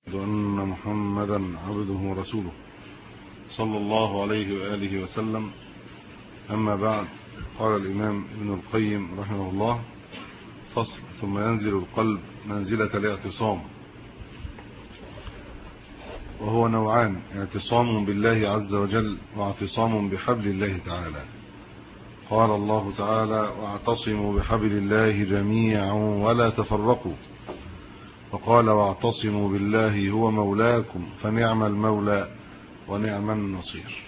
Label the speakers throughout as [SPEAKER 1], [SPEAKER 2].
[SPEAKER 1] أن محمدا عبده ورسوله صلى الله عليه وآله وسلم. أما بعد، قال الإمام ابن القيم رحمه الله: فصل: ثم ينزل القلب منزلة الاعتصام، وهو نوعان: اعتصام بالله عز وجل واعتصام بحبل الله تعالى. قال الله تعالى: واعتصموا بحبل الله جميعا ولا تفرقوا. وقال: واعتصموا بالله هو مولاكم فنعم المولى ونعم النصير.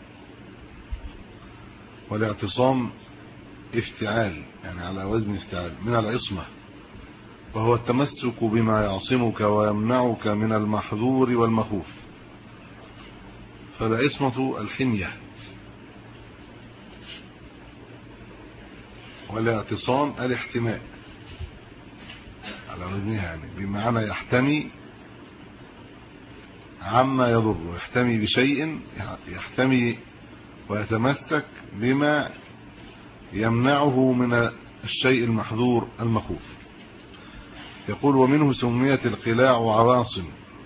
[SPEAKER 1] والاعتصام افتعال، يعني على وزن افتعال، من العصمة، وهو التمسك بما يعصمك ويمنعك من المحظور والمخوف. فالعصمة الحمية، والاعتصام الاحتماء على وزنها، يعني بمعنى يحتمي عما يضر، يحتمي بشيء، يحتمي ويتمسك بما يمنعه من الشيء المحظور المخوف. يقول: ومنه سميت القلاع عواصم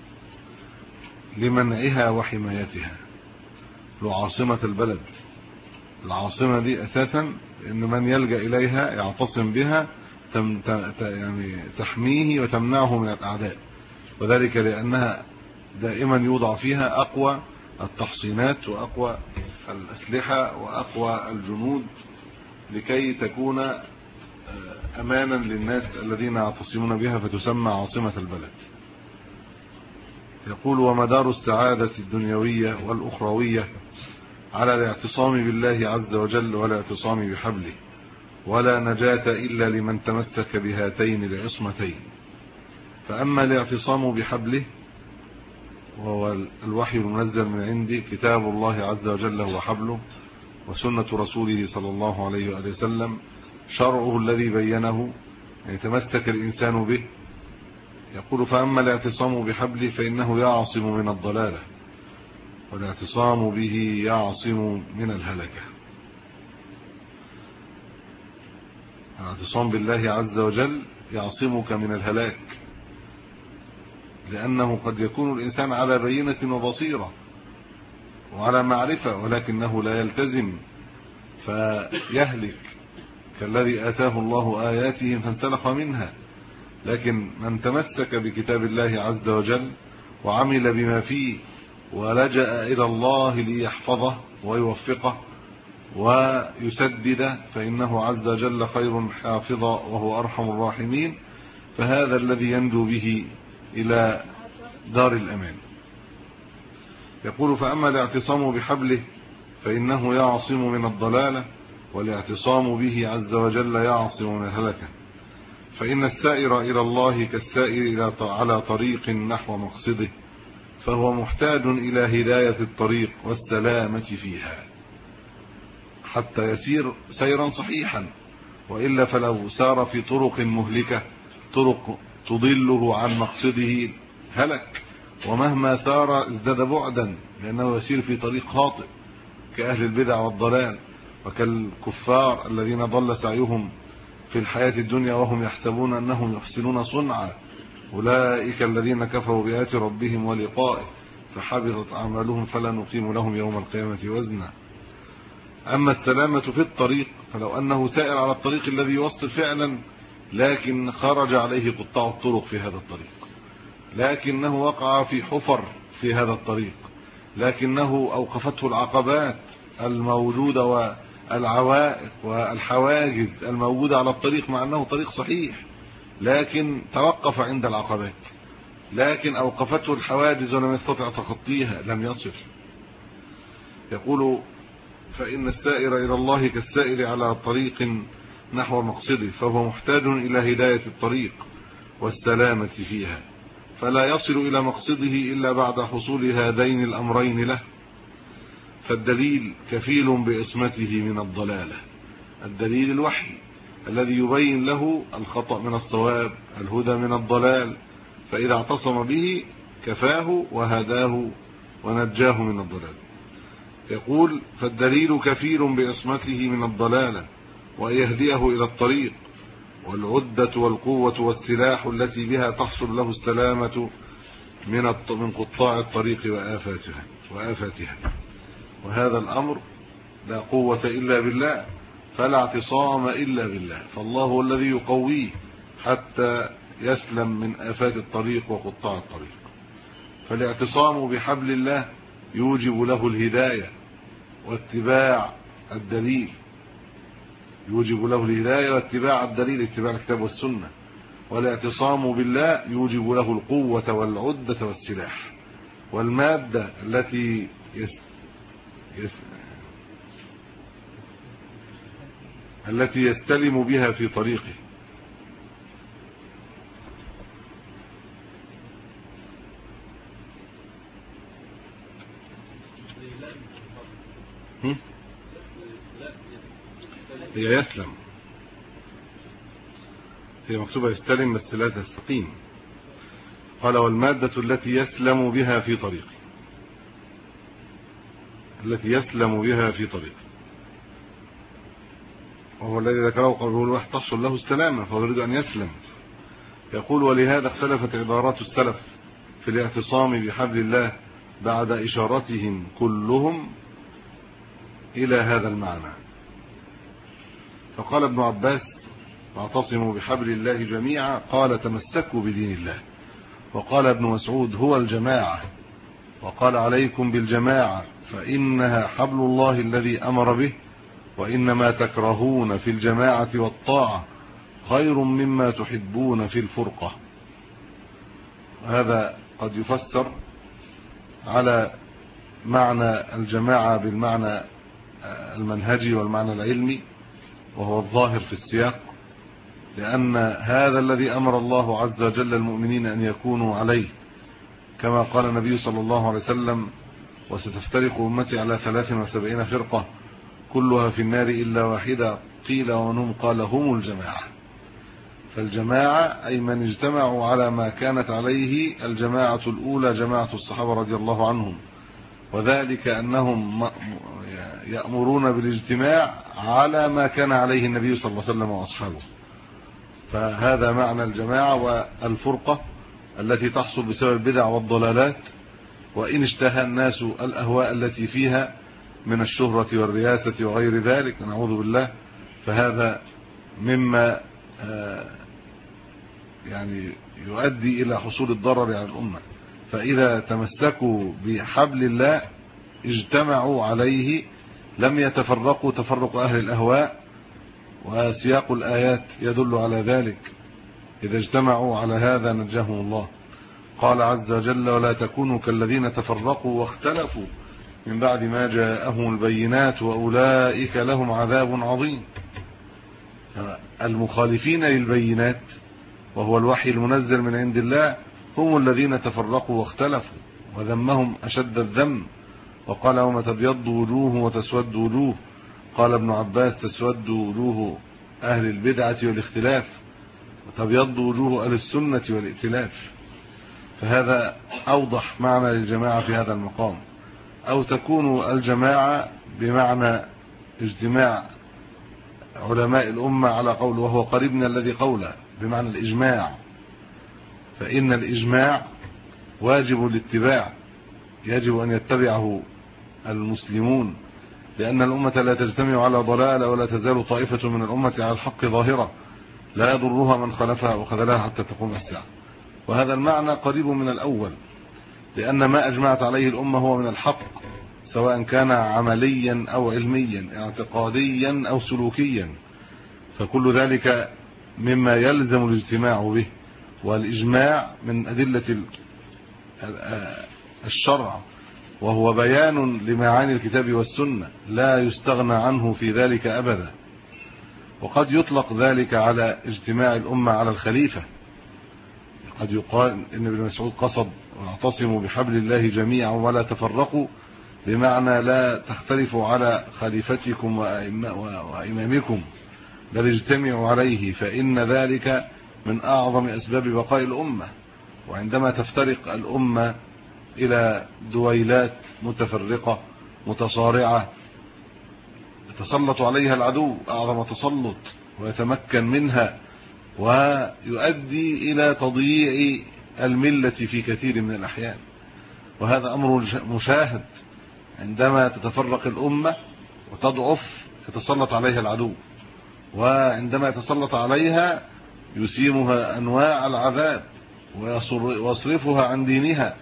[SPEAKER 1] لمنعها وحمايتها. لعاصمة البلد، العاصمة دي أساسا إن من يلجأ إليها يعتصم بها يعني تحميه وتمنعه من الأعداء، وذلك لأنها دائما يوضع فيها أقوى التحصينات وأقوى الأسلحة وأقوى الجنود، لكي تكون أمانا للناس الذين يعتصمون بها، فتسمى عاصمة البلد. يقول: ومدار السعادة الدنيوية والأخروية على الاعتصام بالله عز وجل والاعتصام بحبله، ولا نجاة إلا لمن تمسك بهاتين العصمتين. فأما الاعتصام بحبله، وهو الوحي المنزل من عنده، كتاب الله عز وجل هو حبله، وسنة رسوله صلى الله عليه وآله وسلم شرعه الذي بينه، يتمسك الإنسان به. يقول: فأما الاعتصام بحبله فإنه يعصم من الضلالة، والاعتصام به يعصم من الهلكة. الاعتصام بالله عز وجل يعصمك من الهلاك، لأنه قد يكون الإنسان على بينة وبصيرة وعلى معرفة، ولكنه لا يلتزم فيهلك، كالذي آتاه الله آياته فانسلخ منها. لكن من تمسك بكتاب الله عز وجل وعمل بما فيه ولجأ إلى الله ليحفظه ويوفقه ويسدد، فإنه عز وجل خير حافظا وهو أرحم الراحمين، فهذا الذي ينجو به إلى دار الأمان. يقول: فأما الاعتصام بحبله فإنه يعصم من الضلالة، والاعتصام به عز وجل يعصم من الهلكة. فإن السائر إلى الله كالسائر على طريق نحو مقصده، فهو محتاج إلى هداية الطريق والسلامة فيها حتى يسير سيرا صحيحا، وإلا فلو سار في طرق مهلكة، طرق تضله عن مقصده، هلك، ومهما سار ازداد بعدا، لأنه يسير في طريق خاطئ، كأهل البدع والضلال، وكالكفار الذين ضل سعيهم في الحياة الدنيا وهم يحسبون أنهم يحسنون صنعا، أولئك الذين كفروا بآيات ربهم ولقائه فحبطت أعمالهم فلا نقيم لهم يوم القيامة وزنا. أما السلامة في الطريق، فلو أنه سائر على الطريق الذي يوصل فعلا، لكن خرج عليه قطاع الطرق في هذا الطريق، لكنه وقع في حفر في هذا الطريق، لكنه أوقفته العقبات الموجودة والعوائق والحواجز الموجودة على الطريق، مع أنه طريق صحيح، لكن توقف عند العقبات، لكن أوقفته الحواجز ولم يستطع تخطيها، لم يصل. يقول: فإن السائر إلى الله كالسائر على طريق نحو مقصده، فهو محتاج إلى هداية الطريق والسلامة فيها، فلا يصل إلى مقصده إلا بعد حصول هذين الأمرين له. فالدليل كفيل بإصمته من الضلالة، الدليل الوحي الذي يبين له الخطأ من الصواب، الهدى من الضلال، فإذا اعتصم به كفاه وهداه ونجاه من الضلال. يقول: فالدليل كفيل بإصمته من الضلالة وأن يهديه إلى الطريق، والعدة والقوة والسلاح التي بها تحصل له السلامة من قطاع الطريق وآفاتها. وهذا الأمر لا قوة إلا بالله، فلا اعتصام إلا بالله، فالله هو الذي يقويه حتى يسلم من آفات الطريق وقطاع الطريق. فالاعتصام بحبل الله يوجب له الهداية واتباع الدليل، اتباع الكتاب والسنة. والاعتصام بالله يوجب له القوة والعدة والسلاح والمادة التي يستلم بها في طريقه. هي يسلم، هي مكتوبة يستلم بس لا تستقيم. قال والمادة التي يسلم بها في طريقه، وهو الذي ذكره قوله الواحد تحصل له السلامة، فهو يريد أن يسلم. يقول ولهذا اختلفت عبارات السلف في الاعتصام بحبل الله بعد إشارتهم كلهم إلى هذا المعنى. فقال ابن عباس واعتصموا بحبل الله جميعا، قال تمسكوا بدين الله. وقال ابن مسعود هو الجماعة، وقال عليكم بالجماعة فإنها حبل الله الذي أمر به، وإنما تكرهون في الجماعة والطاعة خير مما تحبون في الفرقة. هذا قد يفسر على معنى الجماعة بالمعنى المنهجي والمعنى العلمي، وهو الظاهر في السياق، لأن هذا الذي أمر الله عز وجل المؤمنين أن يكونوا عليه، كما قال النبي صلى الله عليه وسلم وستفترق أمتي على 73 فرقة كلها في النار إلا واحدة، قيل ومنهم؟ قال هم الجماعة. فالجماعة أي من اجتمعوا على ما كانت عليه الجماعة الأولى، جماعة الصحابة رضي الله عنهم، وذلك أنهم يأمرون بالاجتماع على ما كان عليه النبي صلى الله عليه وسلم وأصحابه. فهذا معنى الجماعة. والفرقة التي تحصل بسبب البدع والضلالات، وإن اشتهى الناس الأهواء التي فيها من الشهرة والرياسة وغير ذلك، نعوذ بالله، فهذا مما يعني يؤدي إلى حصول الضرر على الأمة. فإذا تمسكوا بحبل الله اجتمعوا عليه لم يتفرقوا تفرق أهل الأهواء، وسياق الآيات يدل على ذلك. إذا اجتمعوا على هذا نجاهم الله. قال عز وجل ولا تكونوا كالذين تفرقوا واختلفوا من بعد ما جاءهم البينات وأولئك لهم عذاب عظيم. المخالفين للبينات وهو الوحي المنزل من عند الله هم الذين تفرقوا واختلفوا، وذمهم أشد الذم. وقال يوم تبيض وجوه وتسود وجوه. قال ابن عباس تسود وجوه أهل البدعة والاختلاف، وتبيض وجوه أهل السنة والائتلاف. فهذا أوضح معنى للجماعة في هذا المقام. أو تكون الجماعة بمعنى اجتماع علماء الأمة على قول وهو قريب من الذي قوله، بمعنى الإجماع. فإن الإجماع واجب الاتباع، يجب أن يتبعه المسلمون، لأن الأمة لا تجتمع على ضلالة، ولا تزال طائفة من الأمة على الحق ظاهرة لا يضرها من خلفها وخذلها حتى تقوم الساعة. وهذا المعنى قريب من الأول، لأن ما أجمعت عليه الأمة هو من الحق، سواء كان عمليا أو علميا، اعتقاديا أو سلوكيا، فكل ذلك مما يلزم الاجتماع به. والإجماع من أدلة الشرع، وهو بيان لمعاني الكتاب والسنة لا يستغنى عنه في ذلك أبدا. وقد يطلق ذلك على اجتماع الأمة على الخليفة. قد يقال إن ابن مسعود قصد واعتصموا بحبل الله جميعا ولا تفرقوا، بمعنى لا تختلفوا على خليفتكم وإمامكم، بل اجتمعوا عليه، فإن ذلك من أعظم أسباب بقاء الأمة. وعندما تفترق الأمة إلى دويلات متفرقة متصارعة يتسلط عليها العدو أعظم تسلط ويتمكن منها، ويؤدي إلى تضييع الملة في كثير من الأحيان. وهذا أمر مشاهد، عندما تتفرق الأمة وتضعف يتسلط عليها العدو، وعندما يتسلط عليها يسيمها أنواع العذاب ويصرفها عن دينها،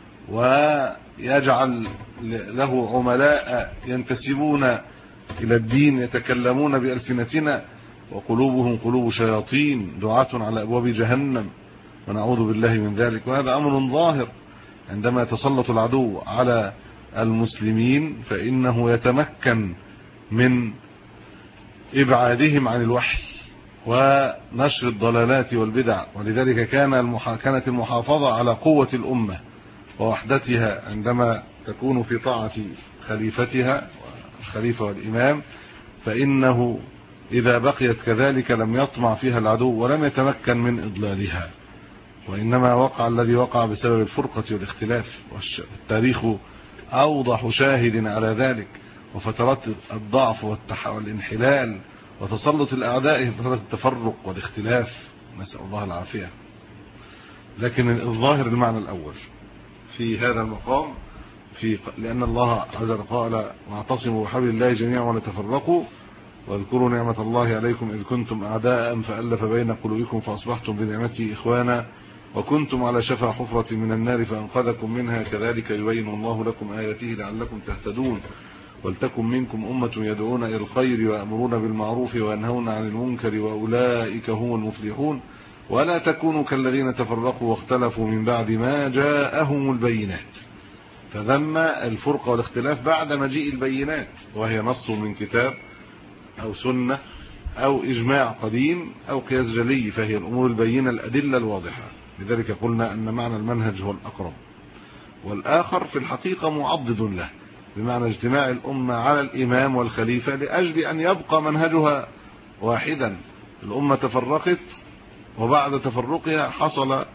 [SPEAKER 1] ويجعل له عملاء ينتسبون إلى الدين يتكلمون بألسنتنا وقلوبهم قلوب شياطين دعاة على أبواب جهنم، ونعوذ بالله من ذلك. وهذا أمر ظاهر، عندما يتسلط العدو على المسلمين فإنه يتمكن من إبعادهم عن الوحي ونشر الضلالات والبدع. ولذلك كانت المحافظة على قوة الأمة ووحدتها عندما تكون في طاعة خليفتها الخليفة والإمام، فإنه إذا بقيت كذلك لم يطمع فيها العدو ولم يتمكن من إضلالها، وإنما وقع الذي وقع بسبب الفرقة والاختلاف. والتاريخ أوضح شاهد على ذلك، وفترات الضعف والانحلال وتسلط الأعداء فترة التفرق والاختلاف، نسأل الله العافية. لكن الظاهر المعنى الأول في هذا المقام لأن الله عز وجل قال: واعتصموا بحبل الله جميعا ولا تفرقوا واذكروا نعمة الله عليكم إذ كنتم أعداء فألف بين قلوبكم فأصبحتم بنعمته إخوانا وكنتم على شفا حفرة من النار فأنقذكم منها كذلك يبين الله لكم آياته لعلكم تهتدون ولتكن منكم أمة يدعون إلى الخير ويأمرون بالمعروف وينهون عن المنكر وأولئك هم المفلحون ولا تكونوا كالذين تفرقوا واختلفوا من بعد ما جاءهم البينات. فذم الفرقة والاختلاف بعد مجيء البينات، وهي نص من كتاب أو سنة أو إجماع قديم أو قياس جلي، فهي الأمور البينة الأدلة الواضحة. لذلك قلنا أن معنى المنهج هو الأقرب، والآخر في الحقيقة معضد له، بمعنى اجتماع الأمة على الإمام والخليفة لأجل أن يبقى منهجها واحدا. الأمة تفرقت، وبعد تفرقها حصل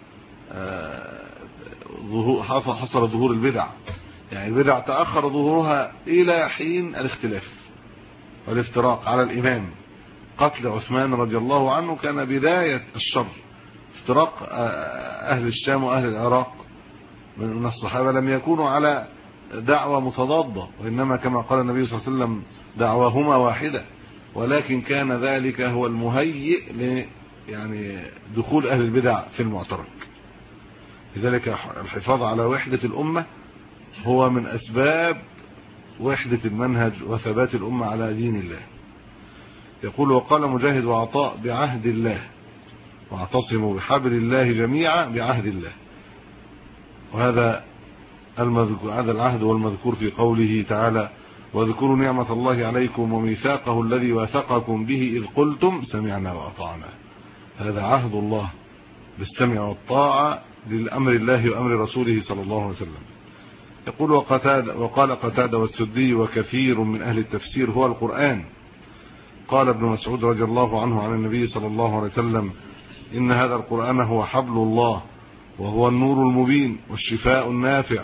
[SPEAKER 1] ظهور البدع، يعني البدع تأخر ظهورها إلى حين الاختلاف والافتراق على الإمام. قتل عثمان رضي الله عنه كان بداية الشر، افتراق أهل الشام وأهل العراق من الصحابة لم يكونوا على دعوة متضادة، وإنما كما قال النبي صلى الله عليه وسلم دعواهما واحدة، ولكن كان ذلك هو المهيئ يعني دخول أهل البدع في المعترك. لذلك الحفاظ على وحدة الأمة هو من أسباب وحدة المنهج وثبات الأمة على دين الله. يقول: وقال مجاهد وعطاء: بعهد الله، واعتصموا بحبل الله جميعا بعهد الله. وهذا العهد والمذكور في قوله تعالى: واذكروا نعمة الله عليكم وميثاقه الذي واثقكم به إذ قلتم سمعنا وأطعنا. هذا عهد الله بالسمع والطاعة للأمر الله وأمر رسوله صلى الله عليه وسلم. يقول: وقال قتادة والسدي وكثير من أهل التفسير: هو القرآن. قال ابن مسعود رضي الله عنه عن النبي صلى الله عليه وسلم: إن هذا القرآن هو حبل الله وهو النور المبين والشفاء النافع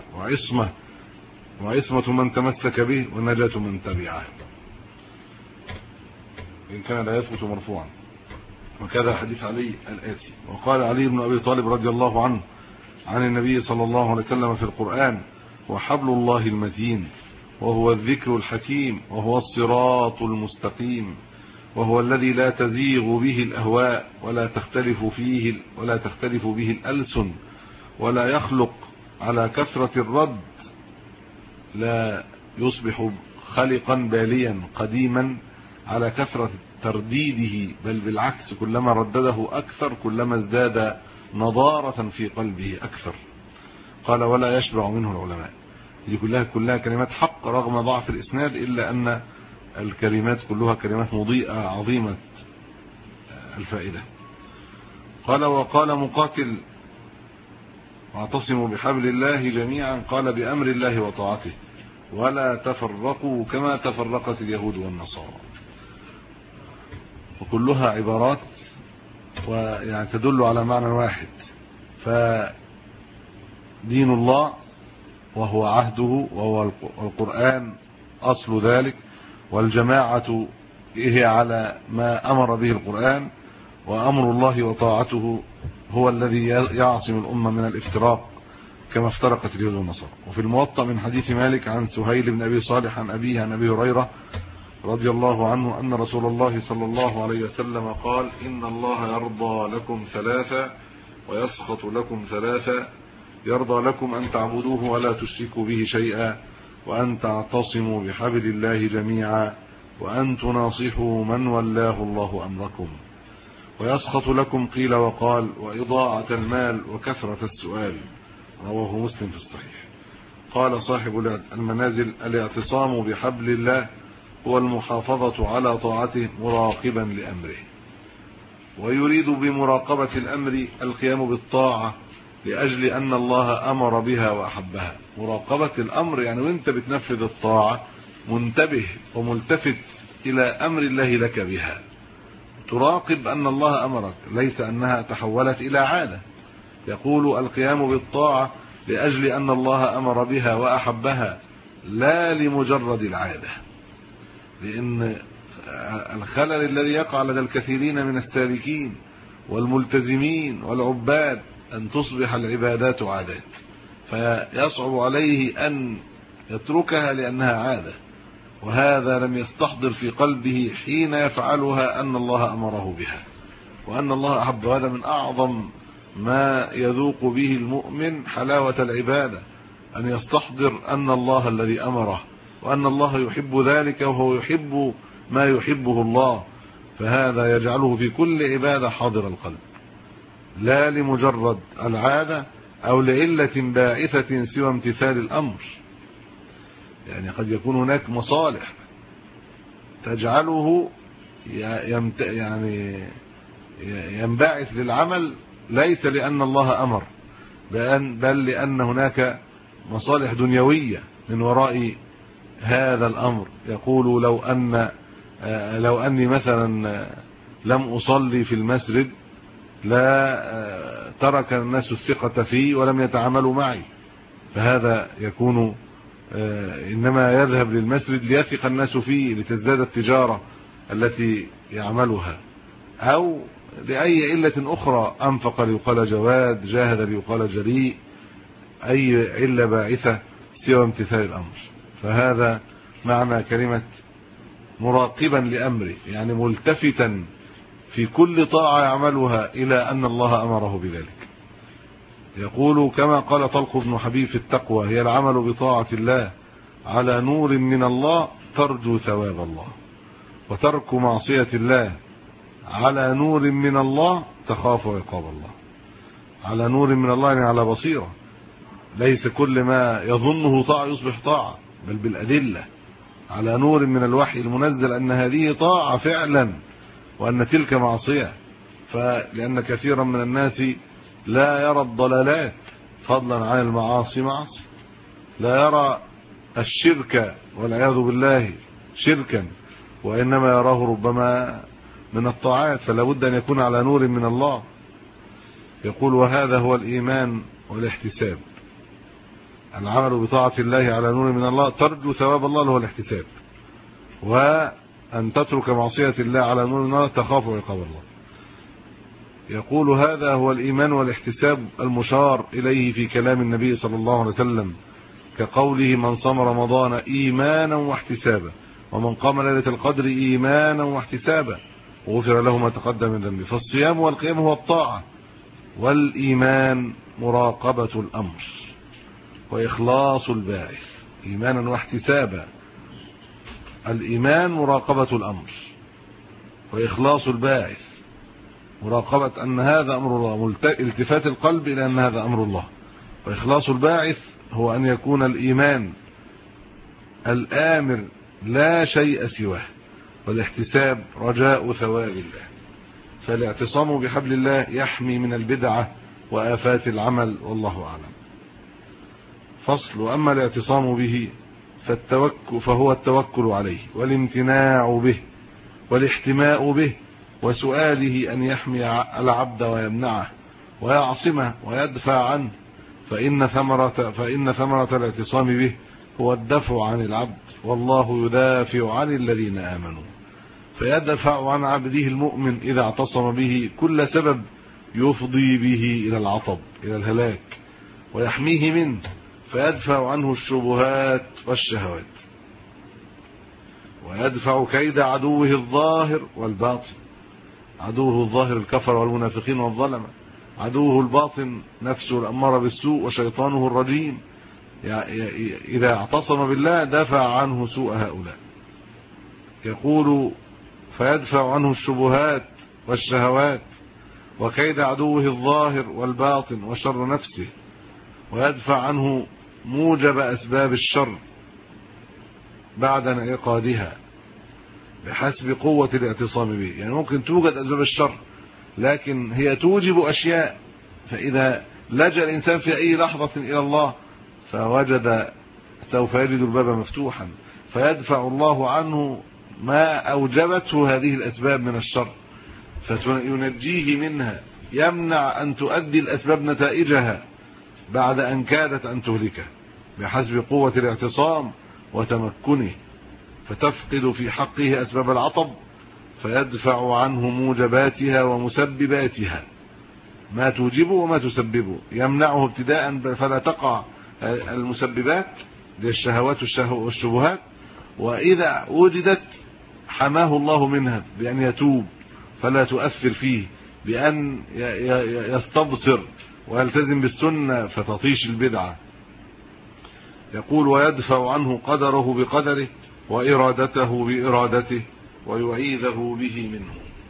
[SPEAKER 1] وعصمة من تمسك به ونجاة من تبعه. إن كان لا يثبت مرفوعا. وكذا حديث علي الآتي: وقال علي بن أبي طالب رضي الله عنه عن النبي صلى الله عليه وسلم في القرآن: وحبل الله المتين وهو الذكر الحكيم وهو الصراط المستقيم وهو الذي لا تزيغ به الأهواء ولا تختلف به الألسن ولا يخلق على كثرة الرد، لا يصبح خلقا باليا قديما على كثرة ترديده، بل بالعكس كلما ردده أكثر كلما ازداد نضارة في قلبه أكثر. قال: ولا يشبع منه العلماء. دي كلها كلمات حق رغم ضعف الإسناد، إلا أن الكلمات كلها كلمات مضيئة عظيمة الفائدة. قال: وقال مقاتل: واعتصموا بحبل الله جميعا، قال: بأمر الله وطاعته ولا تفرقوا كما تفرقت اليهود والنصارى. وكلها عبارات ويعني تدل على معنى واحد، فدين الله وهو عهده وهو القرآن أصل ذلك، والجماعة هي على ما أمر به القرآن، وأمر الله وطاعته هو الذي يعصم الأمة من الافتراق كما افترقت اليهود والنصارى. وفي الموطأ من حديث مالك عن سهيل بن أبي صالح عن أبيه عن أبي هريرة رضي الله عنه أن رسول الله صلى الله عليه وسلم قال: إن الله يرضى لكم ثلاثة ويسخط لكم ثلاثة: يرضى لكم أن تعبدوه ولا تشركوا به شيئا، وأن تعتصموا بحبل الله جميعا، وأن تناصحوا من ولاه الله أمركم. ويسخط لكم قيل وقال وإضاعة المال وكثرة السؤال. رواه مسلم في الصحيح. قال صاحب المنازل: الاعتصام بحبل الله هو المحافظة على طاعته مراقبا لأمره. ويريد بمراقبة الأمر القيام بالطاعة لأجل أن الله أمر بها وأحبها. مراقبة الأمر يعني وانت بتنفذ الطاعة منتبه وملتفت إلى أمر الله لك بها، تراقب أن الله أمرك، ليس أنها تحولت إلى عادة. يقول: القيام بالطاعة لأجل أن الله أمر بها وأحبها، لا لمجرد العادة. لأن الخلل الذي يقع لدى الكثيرين من السالكين والملتزمين والعباد أن تصبح العبادات عادات، فيصعب عليه أن يتركها لأنها عادة، وهذا لم يستحضر في قلبه حين يفعلها أن الله أمره بها وأن الله أحب. هذا من أعظم ما يذوق به المؤمن حلاوة العبادة، أن يستحضر أن الله الذي أمره وأن الله يحب ذلك وهو يحب ما يحبه الله، فهذا يجعله في كل عبادة حاضر القلب، لا لمجرد العادة أو لعلة باعثة سوى امتثال الأمر. يعني قد يكون هناك مصالح تجعله يعني ينبعث للعمل ليس لأن الله أمر، بل لأن هناك مصالح دنيوية من وراء هذا الأمر. يقول: لو أني مثلا لم أصلي في المسجد لا ترك الناس الثقة فيه ولم يتعاملوا معي، فهذا يكون إنما يذهب للمسجد ليثق الناس فيه لتزداد التجارة التي يعملها، أو لأي علة أخرى، أنفق ليقال جواد، جاهد ليقال جريء، أي علة باعثة سوى امتثال الأمر. فهذا معنى كلمة مراقبا لأمره، يعني ملتفتا في كل طاعة يعملها إلى أن الله أمره بذلك. يقول: كما قال طلق بن حبيب في التقوى: هي العمل بطاعة الله على نور من الله ترجو ثواب الله، وترك معصية الله على نور من الله تخاف عقاب الله. على نور من الله يعني على بصيرة، ليس كل ما يظنه طاعة يصبح طاعة، بل بالأدلة، على نور من الوحي المنزل أن هذه طاعة فعلا وأن تلك معصية. لأن كثيرا من الناس لا يرى الضلالات فضلا عن المعاصي معصية، لا يرى الشرك والعياذ بالله شركا، وإنما يراه ربما من الطاعات، فلا بد أن يكون على نور من الله. يقول: وهذا هو الإيمان والاحتساب. العمل بطاعة الله على نور من الله ترجو ثواب الله اللي هو الاحتساب، وأن تترك معصية الله على نور من الله تخاف عقاب الله. يقول: هذا هو الإيمان والاحتساب المشار إليه في كلام النبي صلى الله عليه وسلم، كقوله: من صام رمضان إيمانا واحتسابا ومن قام ليلة القدر إيمانا واحتسابا غفر له ما تقدم من ذنبه. فالصيام والقيام هو الطاعة، والإيمان مراقبة الأمر وإخلاص الباعث. إيمانا واحتسابا، الإيمان مراقبة الأمر، وإخلاص الباعث مراقبة أن هذا أمر الله، التفات القلب إلى أن هذا أمر الله. وإخلاص الباعث هو أن يكون الإيمان الآمر لا شيء سواه، والاحتساب رجاء ثواب الله. فالاعتصام بحبل الله يحمي من البدعة وآفات العمل، والله أعلم. فصل: وأما الاعتصام به فهو التوكل عليه والامتناع به والاحتماء به وسؤاله أن يحمي العبد ويمنعه ويعصمه ويدفع عنه، فإن ثمرة الاعتصام به هو الدفع عن العبد، والله يدافع عن الذين آمنوا، فيدفع عن عبده المؤمن إذا اعتصم به كل سبب يفضي به إلى العطب، إلى الهلاك، ويحميه منه، فيدفع عنه الشبهات والشهوات، ويدفع كيد عدوه الظاهر والباطن. عدوه الظاهر الكفر والمنافقين والظلمة، عدوه الباطن نفسه الأمارة بالسوء وشيطانه الرجيم. إذا اعتصم بالله دفع عنه سوء هؤلاء. يقول فيدفع عنه الشبهات والشهوات وكيد عدوه الظاهر والباطن وشر نفسه، ويدفع عنه موجب أسباب الشر بعد انعقادها بحسب قوة الاعتصام به. يعني ممكن توجد أسباب الشر لكن هي توجب أشياء، فإذا لجأ الإنسان في أي لحظة إلى الله فوجد سوف يجد الباب مفتوحا، فيدفع الله عنه ما أوجبته هذه الأسباب من الشر فينجيه منها، يمنع أن تؤدي الأسباب نتائجها بعد أن كادت أن تهلكه بحسب قوة الاعتصام وتمكنه، فتفقد في حقه أسباب العطب فيدفع عنه موجباتها ومسبباتها، ما توجبه وما تسببه، يمنعه ابتداء فلا تقع المسببات للشهوات والشبهات، وإذا وجدت حماه الله منها بأن يتوب فلا تؤثر فيه، بأن يستبصر ويلتزم بالسنة فتطيش البدعة. يقول ويدفع عنه قدره بقدره وإرادته بإرادته ويعيذه به منه.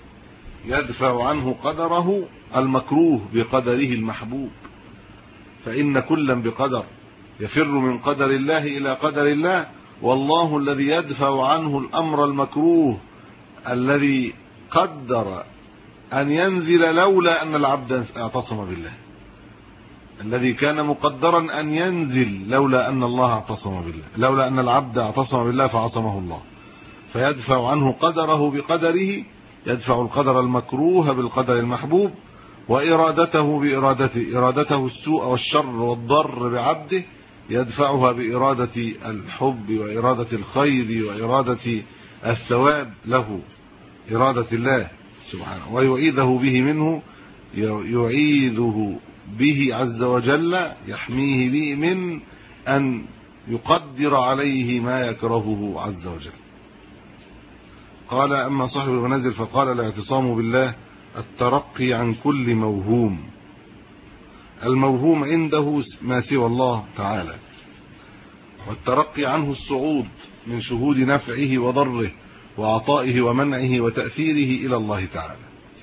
[SPEAKER 1] يدفع عنه قدره المكروه بقدره المحبوب، فإن كلا بقدر، يفر من قدر الله إلى قدر الله، والله الذي يدفع عنه الأمر المكروه الذي قدر أن ينزل لولا أن العبد اعتصم بالله، الذي كان مقدرا أن ينزل لولا أن الله اعتصم بالله، لولا أن العبد اعتصم بالله فعصمه الله. فيدفع عنه قدره بقدره، يدفع القدر المكروه بالقدر المحبوب، وإرادته بإرادته، إرادته السوء والشر والضر بعبده يدفعها بإرادة الحب وإرادة الخير وإرادة الثواب له، إرادة الله سبحانه. ويعيذه به منه، يعيذه به عز وجل، يحميه به من أن يقدر عليه ما يكرهه عز وجل. قال أما صاحب المنازل فقال الاعتصام بالله الترقي عن كل موهوم. الموهوم عنده ما سوى الله تعالى، والترقي عنه الصعود من شهود نفعه وضره وعطائه ومنعه وتأثيره إلى الله تعالى،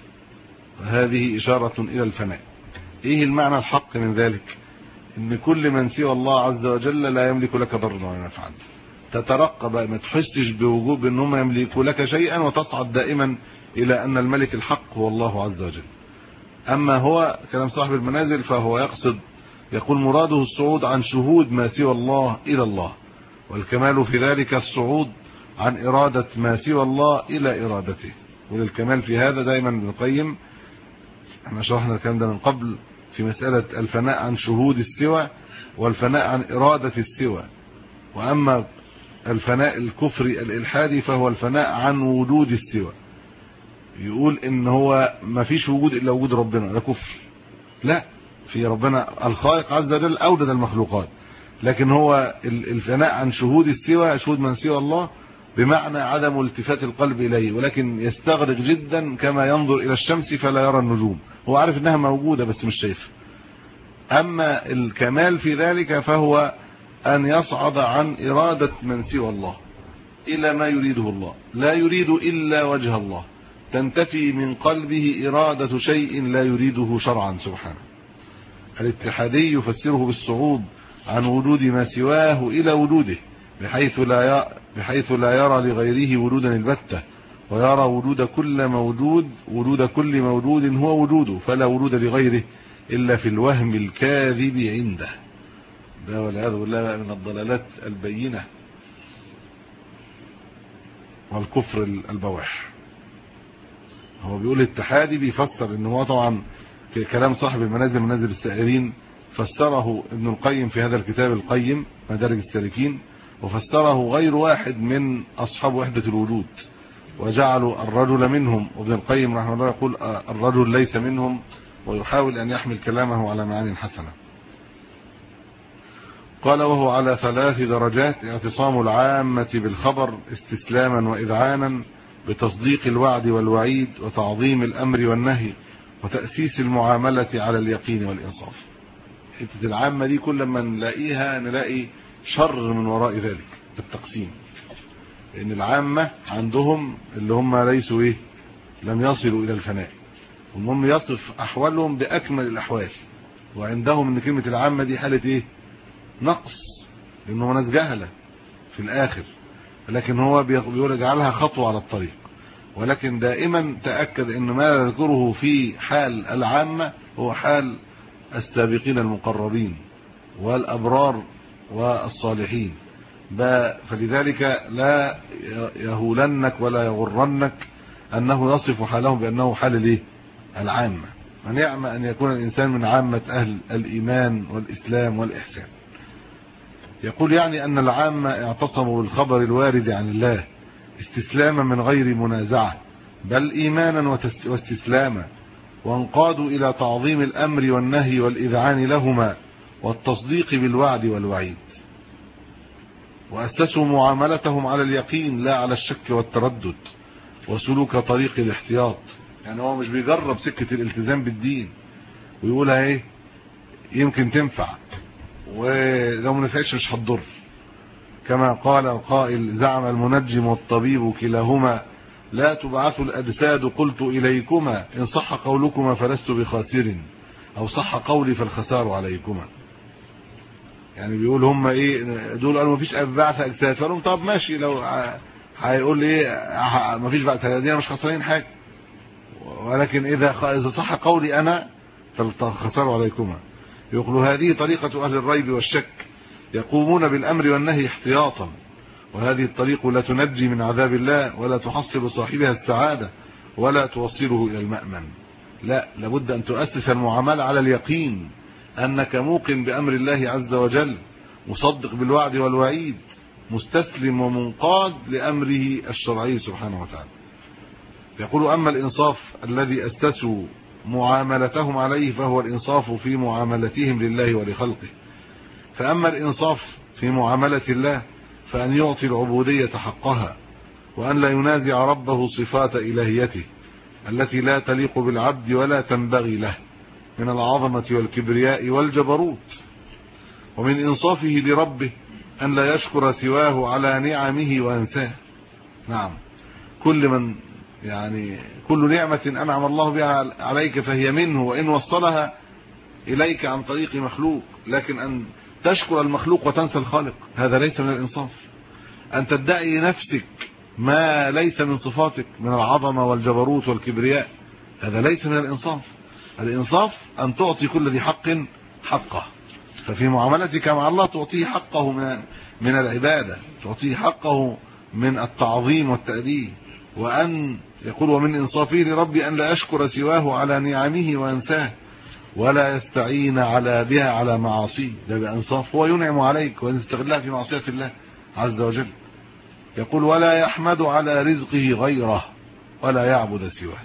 [SPEAKER 1] وهذه إشارة إلى الفناء. إيه المعنى الحق من ذلك؟ إن كل من سوى الله عز وجل لا يملك لك ضرا ولا نفعا، تترقى بقى، ما تحسش بوجوب إنهم يملكوا لك شيئا، وتصعد دائما إلى أن الملك الحق هو الله عز وجل. أما هو كلام صاحب المنازل فهو يقصد، يقول مراده الصعود عن شهود ما سوى الله إلى الله، والكمال في ذلك الصعود عن إرادة ما سوى الله إلى إرادته. وللكمال في هذا دائما ابن القيم، احنا شرحنا الكلام ده من قبل في مسألة الفناء عن شهود السوى والفناء عن إرادة السوى. وأما الفناء الكفري الإلحادي فهو الفناء عن وجود السوى، يقول إن هو ما فيش وجود إلا وجود ربنا، ده كفر. لا، في ربنا الخالق عز وجل أوجد المخلوقات، لكن هو الفناء عن شهود السوى، شهود من سوى الله، بمعنى عدم التفات القلب إليه، ولكن يستغرق جدا كما ينظر إلى الشمس فلا يرى النجوم، هو عارف إنها موجودة بس مش شايفها. أما الكمال في ذلك فهو أن يصعد عن إرادة من سوى الله إلى ما يريده الله، لا يريد إلا وجه الله، تنتفي من قلبه إرادة شيء لا يريده شرعا سبحانه. الاتحادي يفسره بالصعود عن وجود ما سواه إلى وجوده، بحيث لا يرى لغيره وجودا البتة، ويرى وجود كل موجود هو وجوده، فلا وجود لغيره إلا في الوهم الكاذب عنده. ده والعياذ بالله من الضلالات البينة والكفر البواح. هو بيقول الاتحادي بيفسر ان هو طبعا في كلام صاحب المنازل منازل السائرين، فسره ابن القيم في هذا الكتاب القيم مدارج السالكين، وفسره غير واحد من أصحاب وحدة الوجود، وجعلوا الرجل منهم، وابن القيم رحمه الله يقول الرجل ليس منهم، ويحاول أن يحمل كلامه على معاني حسنة. قال وهو على 3 درجات: اعتصام العامة بالخبر استسلاما وإذعانا بتصديق الوعد والوعيد وتعظيم الأمر والنهي وتأسيس المعاملة على اليقين والإنصاف. حتة العامة دي كل ما نلاقيها نلاقي شر من وراء ذلك بالتقسيم، لأن العامة عندهم اللي هم ليسوا لم يصلوا إلى الفناء، والمهم يصف أحوالهم بأكمل الأحوال، وعندهم أن كلمة العامة دي حالة نقص، لأنه ناس جهلة في الآخر، لكن هو بيقول اجعلها خطوة على الطريق. ولكن دائما تأكد أن ما يذكره في حال العامة هو حال السابقين المقربين والأبرار والصالحين، فلذلك لا يهولنك ولا يغرنك أنه يصف حالهم بأنه حال العامة. ونعم أن يكون الإنسان من عامة أهل الإيمان والإسلام والإحسان. يقول يعني أن العامة اعتصموا بالخبر الوارد عن الله استسلاما من غير منازعة، بل إيمانا واستسلاما، وانقادوا إلى تعظيم الأمر والنهي والإذعان لهما والتصديق بالوعد والوعيد، وأسسوا معاملتهم على اليقين لا على الشك والتردد، وسلوك طريق الاحتياط. يعني هو مش بيجرب سكة الالتزام بالدين ويقولها يمكن تنفع، ولو ما نفعتش مش هتضر، كما قال القائل: زعم المنجم والطبيب كلاهما لا تبعث الأجساد قلت إليكما، إن صح قولكما فلست بخاسر، أو صح قولي فالخسار عليكما. يعني بيقول هم دول قالوا مفيش بعث أجساد، فقالوا طب ماشي، لو هيقول مفيش بعث أجساد مش خسرين حاجة، ولكن إذا صح قولي أنا فالخسار عليكما. يقول هذه طريقة أهل الريب والشك، يقومون بالأمر والنهي احتياطا، وهذه الطريق لا تنجي من عذاب الله ولا تحصل صاحبها السعادة ولا توصله إلى المأمن. لا، لابد أن تؤسس المعاملة على اليقين أنك موقن بأمر الله عز وجل، مصدق بالوعد والوعيد، مستسلم ومنقاد لأمره الشرعي سبحانه وتعالى. يقول أما الإنصاف الذي أسسوا معاملتهم عليه فهو الإنصاف في معاملتهم لله ولخلقه. فأما الإنصاف في معاملة الله فأن يعطي العبودية حقها، وأن لا ينازع ربه صفات إلهيته التي لا تليق بالعبد ولا تنبغي له من العظمة والكبرياء والجبروت. ومن إنصافه لربه أن لا يشكر سواه على نعمه وأنساه. نعم، كل نعمة أنعم الله بها عليك فهي منه، وإن وصلها إليك عن طريق مخلوق، لكن أن تشكر المخلوق وتنسى الخالق هذا ليس من الإنصاف. أن تدعي نفسك ما ليس من صفاتك من العظمة والجبروت والكبرياء هذا ليس من الإنصاف. الإنصاف أن تعطي كل ذي حق حقه، ففي معاملتك مع الله تعطيه حقه من العبادة، تعطيه حقه من التعظيم والتأديب. وأن يقول ومن إنصافه لربي أن لا أشكر سواه على نعمه وأنساه ولا يستعين بها على معاصيه. ده بإنصاف، هو ينعم عليك وأن تستغلها في معصية الله عز وجل. يقول ولا يحمد على رزقه غيره ولا يعبد سواه.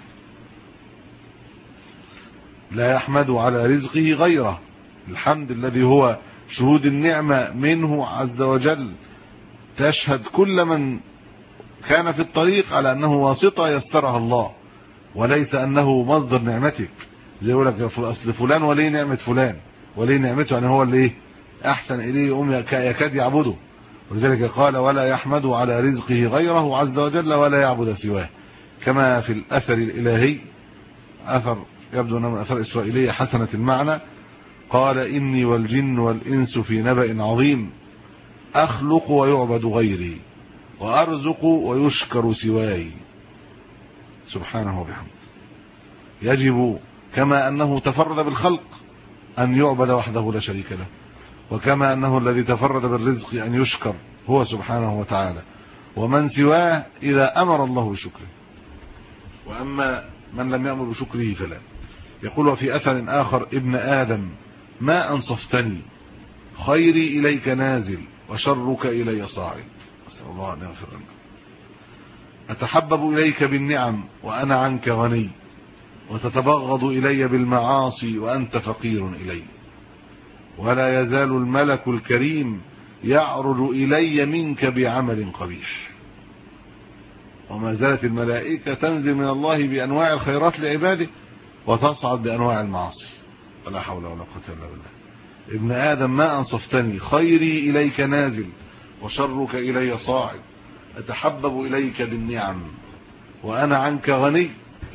[SPEAKER 1] لا يحمد على رزقه غيره، الحمد الذي هو شهود النعمة منه عز وجل، تشهد كل من كان في الطريق على أنه واسطة يسرها الله وليس أنه مصدر نعمتك. زي يقول لك أصل فلان وليه نعمة فلان، وليه نعمته يعني هو اللي أحسن إليه يكاد يعبده. ولذلك قال ولا يحمد على رزقه غيره عز وجل ولا يعبد سواه. كما في الأثر الإلهي، أثر يبدو أنه من أثر إسرائيلية حسنة المعنى، قال إني والجن والإنس في نبأ عظيم، أخلق ويعبد غيري وأرزق ويشكر سواي سبحانه وبحمده. يجب كما أنه تفرد بالخلق أن يعبد وحده لا شريك له، وكما أنه الذي تفرد بالرزق أن يشكر هو سبحانه وتعالى، ومن سواه إذا أمر الله بشكره، وأما من لم يأمر بشكره فلا. يقول وفي أثر آخر ابن آدم ما أنصفتني، خيري إليك نازل وشرك إلي صاعد. أسأل الله أن يغفر لنا. أتحبب إليك بالنعم وأنا عنك غني، وتتبغض إلي بالمعاصي وأنت فقير إلي، ولا يزال الملك الكريم يعرج إلي منك بعمل قبيح. وما زالت الملائكة تنزل من الله بأنواع الخيرات لعباده وتصعد بأنواع المعاصي. ولا حول ولا قوة إلا بالله. ابن آدم ما أنصفتني، خيري إليك نازل وشرك إلي صاعد، أتحبب إليك بالنعم وأنا عنك غني،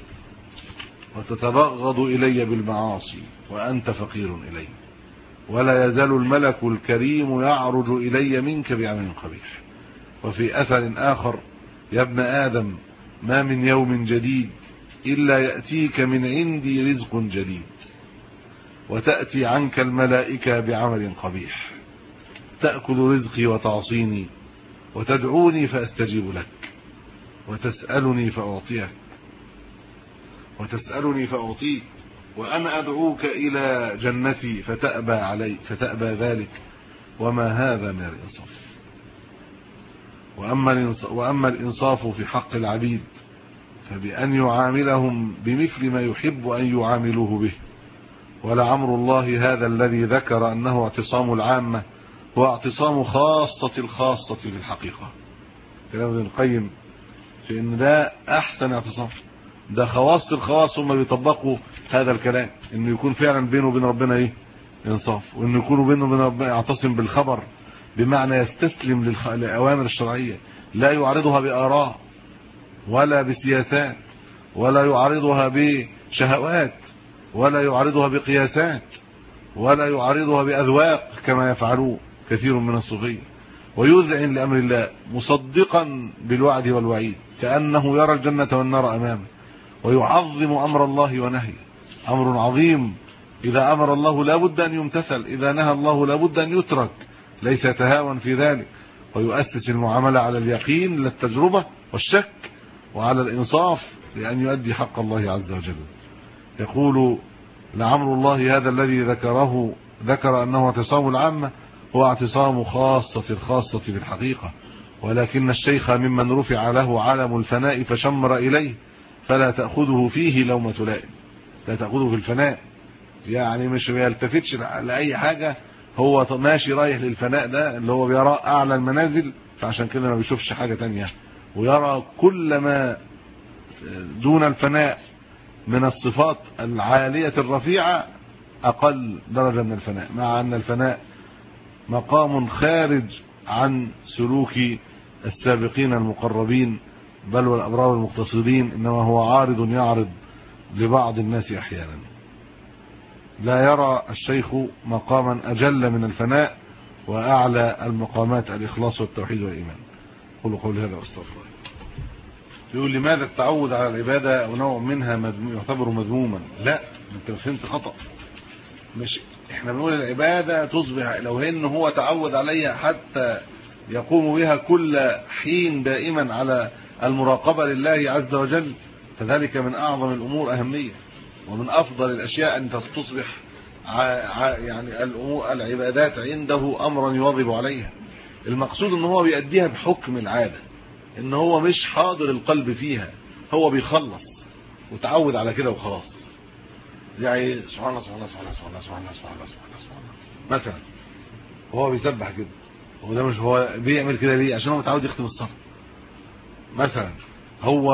[SPEAKER 1] وتتبغض إلي بالمعاصي وأنت فقير إلي، ولا يزال الملك الكريم يعرج إلي منك بعمل قبيح. وفي أثر آخر: يا ابن آدم ما من يوم جديد إلا يأتيك من عندي رزق جديد، وتأتي عنك الملائكة بعمل قبيح، تأكل رزقي وتعصيني، وتدعوني فأستجيب لك، وتسألني فأعطيك، وأنا أدعوك إلى جنتي فتأبى ذلك، وما هذا من الإنصاف. وأما الإنصاف في حق العبيد فبأن يعاملهم بمثل ما يحب أن يعاملوه به. ولعمر الله هذا الذي ذكر أنه اعتصام العامة هو اعتصام خاصة الخاصة في الحقيقة. كلام ابن القيم في ان ده احسن اعتصام، ده خواص الخواص هم بيطبقوا هذا الكلام، انه يكون فعلا بينه وبين ربنا ايه انصاف، وانه يكون بينه وبين ربنا يعتصم بالخبر، بمعنى يستسلم للأوامر الشرعية، لا يعارضها بآراء ولا بسياسات، ولا يعارضها بشهوات، ولا يعارضها بقياسات، ولا يعارضها بأذواق كما يفعلون كثير من الصوفية، ويذعن لأمر الله مصدقا بالوعد والوعيد كأنه يرى الجنة والنار أمامه، ويعظم أمر الله ونهيه. أمر عظيم، إذا أمر الله لا بد أن يمتثل، إذا نهى الله لا بد أن يترك، ليس يتهاون في ذلك. ويؤسس المعاملة على اليقين للتجربة والشك، وعلى الإنصاف لأن يؤدي حق الله عز وجل. يقول لعمر الله هذا الذي ذكر أنه اعتصام العامة هو اعتصام خاصة الخاصة بالحقيقة، ولكن الشيخ ممن رفع له علم الفناء فشمر إليه، فلا تأخذه فيه لومة لائم، لا تأخذه في الفناء، يعني مش يلتفتش لأي حاجة، هو ماشي رايح للفناء ده اللي هو بيرى أعلى المنازل، فعشان كده ما بيشوفش حاجة تانية، ويرى كل ما دون الفناء من الصفات العالية الرفيعة أقل درجة من الفناء، مع أن الفناء مقام خارج عن سلوك السابقين المقربين بل والأبرار المقتصدين، إنما هو عارض يعرض لبعض الناس أحيانا. لا يرى الشيخ مقاما أجل من الفناء، وأعلى المقامات الإخلاص والتوحيد والإيمان. قولوا قولي هذا واستغفر الله. يقول لماذا التعود على العبادة أو نوع منها يعتبر مذموما؟ لا، أنت فهمت خطأ. مش احنا بنقول العبادة تصبح لو ان هو تعود عليها حتى يقوم بها كل حين دائما على المراقبة لله عز وجل، فذلك من أعظم الأمور أهمية، ومن أفضل الأشياء أن تصبح يعني العبادات عنده أمرا يواظب عليها. المقصود ان هو بيأديها بحكم العادة، ان هو مش حاضر القلب فيها، هو بيخلص وتعود على كده وخلاص. يعني سبحان الله سبحان الله سبحان الله سبحان الله سبحان الله سبحان الله سبحان الله سبحان الله مثلا، وهو بيسبح كده، وده مش هو بيعمل كده ليه؟ عشان هو متعود يختم الصلاة مثلا. هو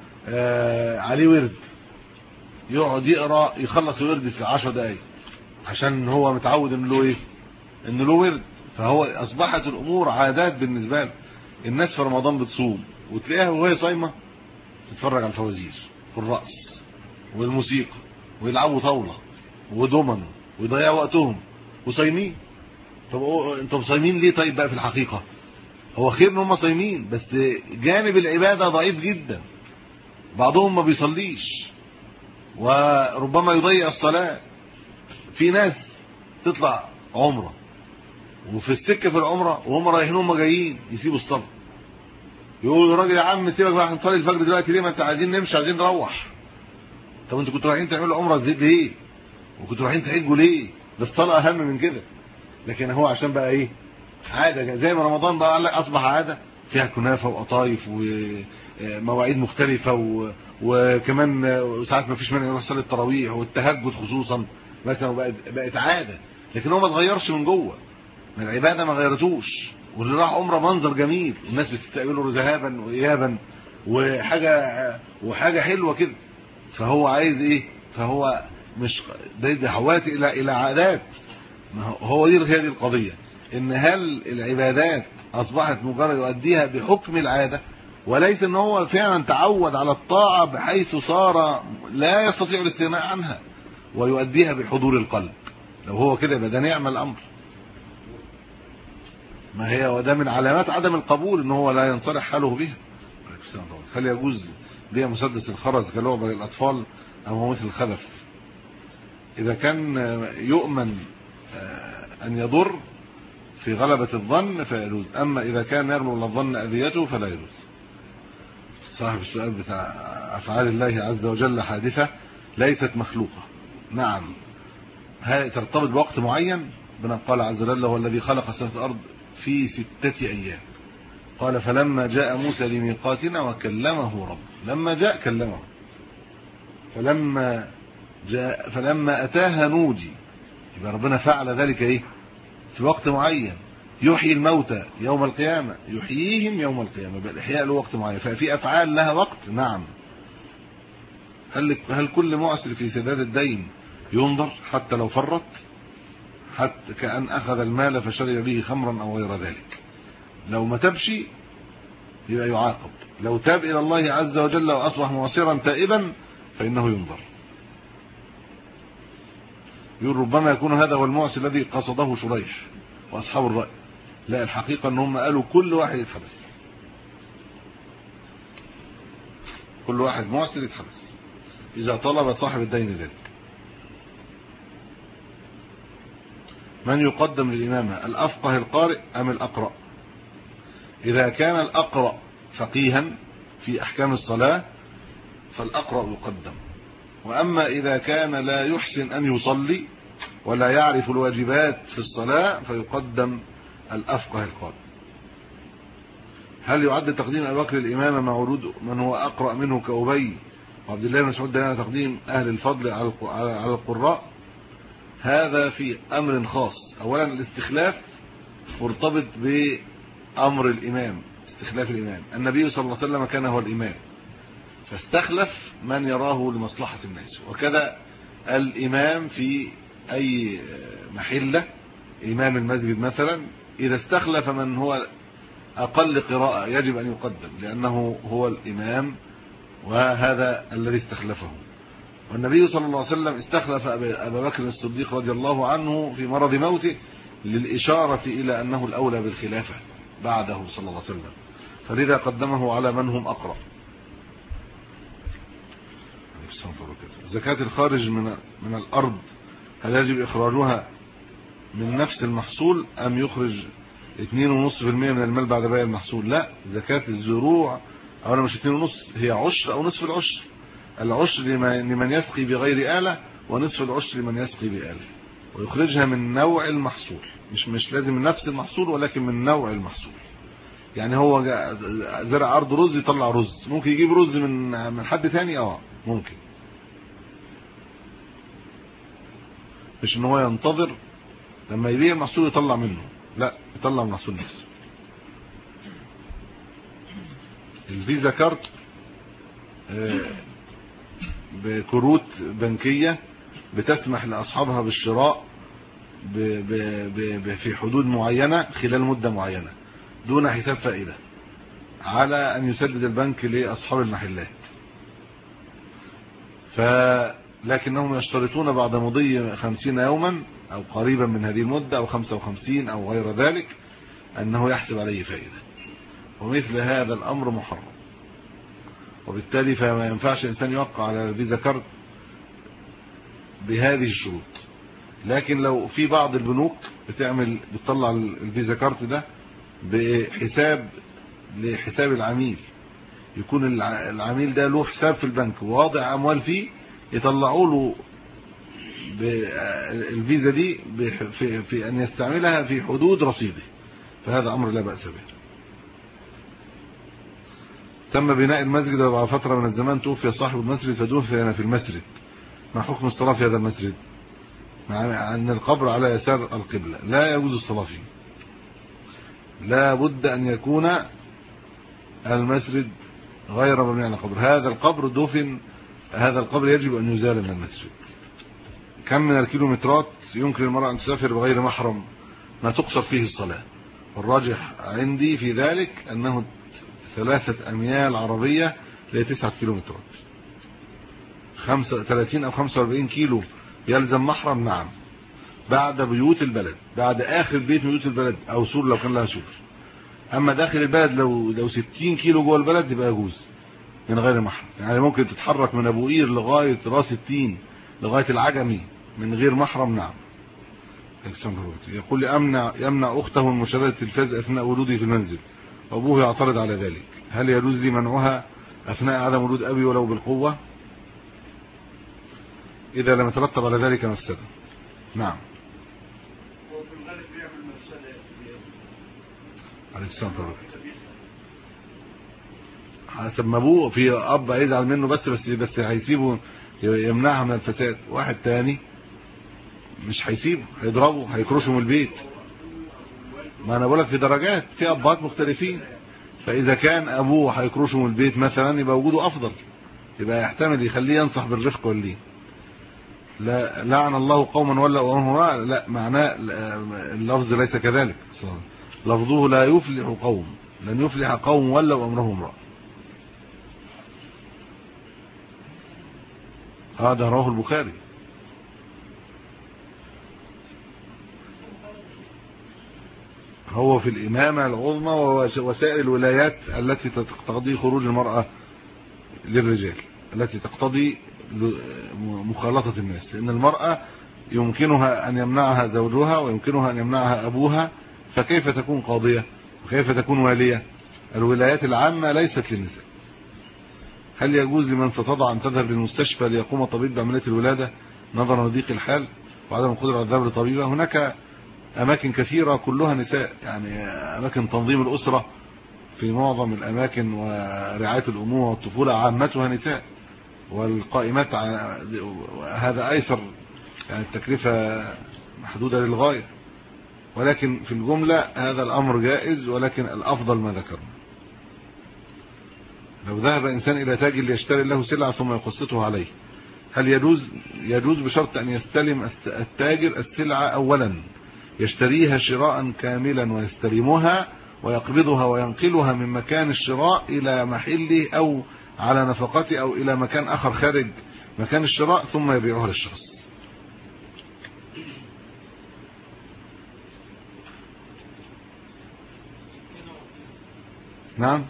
[SPEAKER 1] عليه ورد يقعد يقرا يخلص الورد في 10 دقايق، عشان هو متعود ان له ايه؟ ان له ورد. فهو اصبحت الامور عادات بالنسبه له. الناس في رمضان بتصوم وتلاقيها وهي صايمه تتفرج على الفوازير والرقص والموسيقى ويلعبوا طاوله ودومن ويضيعوا وقتهم وصايمين. طب انتوا صايمين ليه؟ طيب بقى في الحقيقه هو خير ان هم صايمين، بس جانب العباده ضعيف جدا. بعضهم ما بيصليش وربما يضيع الصلاه. في ناس تطلع عمره وفي السكه في العمره وهم رايحين هم جايين يسيبوا الصلاه، يقولوا الراجل يا عم سيبك بقى هنصلي الفجر دلوقتي ليه؟ ما انت عايزين نمشي عايزين نروح. طب انتوا كنتوا رايحين تعملوا عمره ليه؟ وكنتوا رايحين تحجوا ليه؟ ده الصلاه اهم من كده. لكن هو عشان بقى ايه؟ عاده، زي ما رمضان بقى اصبح عاده فيها كنافه وقطايف مواعيد مختلفة وكمان ساعات ما فيش مانع يروح يصلي التراويح والتهجد خصوصا مثلا، بقت عادة، لكن هو ما اتغيرش من جوه، من العبادة ما غيرتوش. واللي راح عمره منظر جميل والناس بتستقبله ذهابا وإيابا وحاجة حلوة كده، فهو عايز ايه؟ فهو مش ده حوات الى عادات. ما هو دي هي القضية، ان هل العبادات اصبحت مجرد يؤديها بحكم العادة، وليس ان هو فعلا تعود على الطاعة بحيث صار لا يستطيع الاستغناء عنها ويؤديها بحضور القلب. لو هو كده يبقى ده نعم الامر. ما هي وده من علامات عدم القبول ان هو لا ينصلح حاله بها. هل يجوز بيع مسدس الخرز كلعبة للاطفال ام هو مثل الخذف؟ اذا كان يؤمن ان يضر في غلبة الظن فيجوز، اما اذا كان يغلب الظن اذيته فلا يجوز. صاحب السؤال بتاع افعال الله عز وجل حادثة ليست مخلوقة، نعم هذه ترتبط بوقت معين. ربنا قال عز وجل هو الذي خلق السماوات والارض في 6 ايام. قال فلما جاء موسى لميقاتنا وكلمه ربه، لما جاء كلمه، فلما اتاها نودي، يبقى ربنا فعل ذلك ايه؟ في وقت معين. يحيي الموتى يوم القيامة، يحييهم يوم القيامة، يبقى الاحياء له وقت معين. ففي افعال لها وقت، نعم. هل كل معسر في سداد الدين ينظر حتى لو فرط؟ حتى كأن اخذ المال فشرب به خمرا او غير ذلك. لو ما تبشي يبقى يعاقب، لو تاب الى الله عز وجل واصبح معسرا تائبا فانه ينظر. يقول ربما يكون هذا هو المعسر الذي قصده شريح واصحاب الرأي. لا، الحقيقة ان هم قالوا كل واحد يتحبس، كل واحد معسر يتحبس اذا طلب صاحب الدين ذلك. من يقدم للإمامة، الأفقه القارئ أم الأقرأ؟ إذا كان الأقرأ فقيها في أحكام الصلاة فالأقرأ يقدم، وأما إذا كان لا يحسن أن يصلي ولا يعرف الواجبات في الصلاة فيقدم الأفقه القارئ. هل يعد تقديم أبي بكر الإمامة مع ورود من هو أقرأ منه كأبي وعبد الله بن مسعود دليل على تقديم أهل الفضل على القراء؟ هذا في أمر خاص. أولا الاستخلاف مرتبط بأمر الإمام، استخلاف الإمام. النبي صلى الله عليه وسلم كان هو الإمام فاستخلف من يراه لمصلحة الناس، وكذا الإمام في أي محلة، إمام المسجد مثلا، إذا استخلف من هو أقل قراءة يجب أن يقدم لأنه هو الإمام وهذا الذي استخلفه. والنبي صلى الله عليه وسلم استخلف أبا بكر الصديق رضي الله عنه في مرض موته للإشارة إلى أنه الأولى بالخلافة بعده صلى الله عليه وسلم، فلذا قدمه على من هم أقرأ. زكاة الخارج من الأرض هل يجب إخراجها من نفس المحصول أم يخرج 2.5% من المال بعد بيع المحصول؟ لا، زكاة الزروع أولا مش 2.5، هي عشر أو نصف العشر. العشر لمن يسقي بغير آلة، ونصف العشر لمن يسقي بآلة، ويخرجها من نوع المحصول، مش لازم من نفس المحصول ولكن من نوع المحصول. يعني هو زرع أرض رز يطلع رز، ممكن يجيب رز من حد تاني، ممكن، مش ان هو ينتظر لما يبيع المحصول يطلع منه، لا، يطلع المحصول نفسه. الفيزا كارت بكروت بنكية بتسمح لأصحابها بالشراء في حدود معينة خلال مدة معينة دون حساب فائدة، على أن يسدد البنك لأصحاب المحلات. لكنهم يشترطون بعد مضي 50 يوما أو قريبا من هذه المدة أو 55 أو غير ذلك أنه يحسب عليه فائدة، ومثل هذا الأمر محرم، وبالتالي فما ينفعش الإنسان يوقع على الفيزا كارد بهذه الشروط. لكن لو في بعض البنوك بتطلع الفيزا كارد ده لحساب العميل، يكون العميل ده له حساب في البنك وواضع أموال فيه، يطلعوا له الفيزا دي في أن يستعملها في حدود رصيده، فهذا أمر لا بأس به. تم بناء المسجد وبعد فترة من الزمان توفي صاحب المسجد فدفن في المسجد، ما حكم الصلاة في هذا المسجد؟ مع أن القبر على يسار القبلة لا يجوز الصلاة فيه، لا بد أن يكون المسجد غير مبني على القبر. هذا القبر دفن، هذا القبر يجب أن يزال من المسجد. كم من الكيلومترات يمكن المرأة أن تسافر بغير محرم ما تقصر فيه الصلاة؟ والراجح عندي في ذلك أنه 3 أميال عربية ل 9 كيلومترات، 35 أو 45 كيلو يلزم محرم. نعم، بعد بيوت البلد، بعد آخر بيت من بيوت البلد أو سور لو كان لها سور. أما داخل البلد لو 60 كيلو جوه البلد يبقى يجوز من غير محرم. يعني ممكن تتحرك من أبو قير لغاية راس التين لغاية العجمي من غير محرم. نعم. يقول لي يمنع أخته من مشاهدة التلفاز أثناء وجودي في المنزل، وأبوه يعترض على ذلك، هل يجوز لي منعها أثناء عدم وجود أبي ولو بالقوة إذا لم يترتب على ذلك مفسدة؟ نعم. عليه السلام عليكم. حسب ما ابوه في اب هيزعل منه بس هيسيبه يمنعها من الفساد. واحد تاني مش هيسيبه، هيضربه، هيكرشه من البيت. ما انا بقولك في درجات، في ابات مختلفين. فاذا كان ابوه هيكرشه من البيت مثلا يبقى وجوده افضل، يبقى يحتمل يخليه ينصح بالرفق واللين. لا لعن الله قوما ولوا امرا، لا معناه اللفظ ليس كذلك. لفظه لا يفلح قوم، لن يفلح قوم ولوا امرهم امرا. هذا رواه البخاري. هو في الإمامة العظمى ووسائل الولايات التي تقتضي خروج المرأة للرجال، التي تقتضي مخالطة الناس، لأن المرأة يمكنها أن يمنعها زوجها ويمكنها أن يمنعها أبوها، فكيف تكون قاضية وكيف تكون والية؟ الولايات العامة ليست للنساء. هل يجوز لمن ستضع أن تذهب للمستشفى ليقوم طبيب بعملية الولادة نظرا لضيق الحال وعدم القدرة على الذهاب لطبيبة؟ هناك أماكن كثيرة كلها نساء، يعني أماكن تنظيم الأسرة في معظم الأماكن ورعاية الأمومة والطفولة عامتها نساء، والقائمات هذا أيسر، يعني التكلفة محدودة للغاية، ولكن في الجملة هذا الأمر جائز، ولكن الأفضل ما ذكرنا. لو ذهب إنسان إلى تاجر ليشتري له سلعة ثم يقسطه عليه، هل يجوز بشرط أن يستلم التاجر السلعة أولا، يشتريها شراء كاملا ويستلمها ويقبضها وينقلها من مكان الشراء إلى محله أو على نفقته أو إلى مكان آخر خارج مكان الشراء ثم يبيعها للشخص؟ نعم.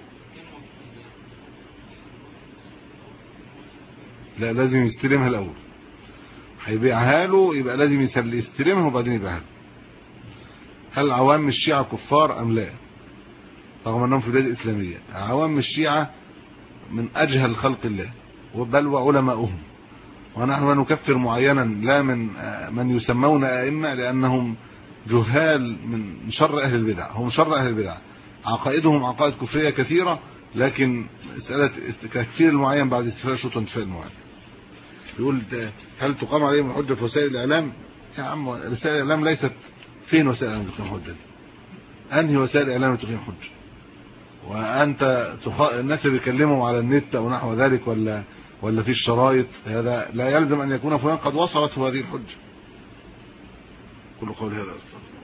[SPEAKER 1] لا، لازم يستلمها الأول. هيبيعها له يبقى لازم يستلمها وبعدين يبيعها له. هل عوام الشيعة كفار أم لا؟ رغم أنهم في بلاد إسلامية، عوام الشيعة من أجهل خلق الله بل وعلماؤهم، ونحن لا نكفر معينا، لا من يسمون أئمة، لأنهم جهال من شر أهل البدع، هم شر أهل البدع، عقائدهم عقائد كفرية كثيرة، لكن مسألة تكفير المعين بعد استفاء شروط انتفاء المعين. يقول هل تقام عليهم الحجة في وسائل الإعلام؟ يا عم وسائل الإعلام ليست، فين وسائل الإعلام تقيم حجة؟ أنهي وسائل الإعلام تقيم حجة؟ وأنت الناس اللي بيكلمهم على النت أو نحو ذلك ولا في الشرايط، هذا لا يلزم أن يكون فلان قد وصلت هذه الحجة. كل قول هذا أستغفر.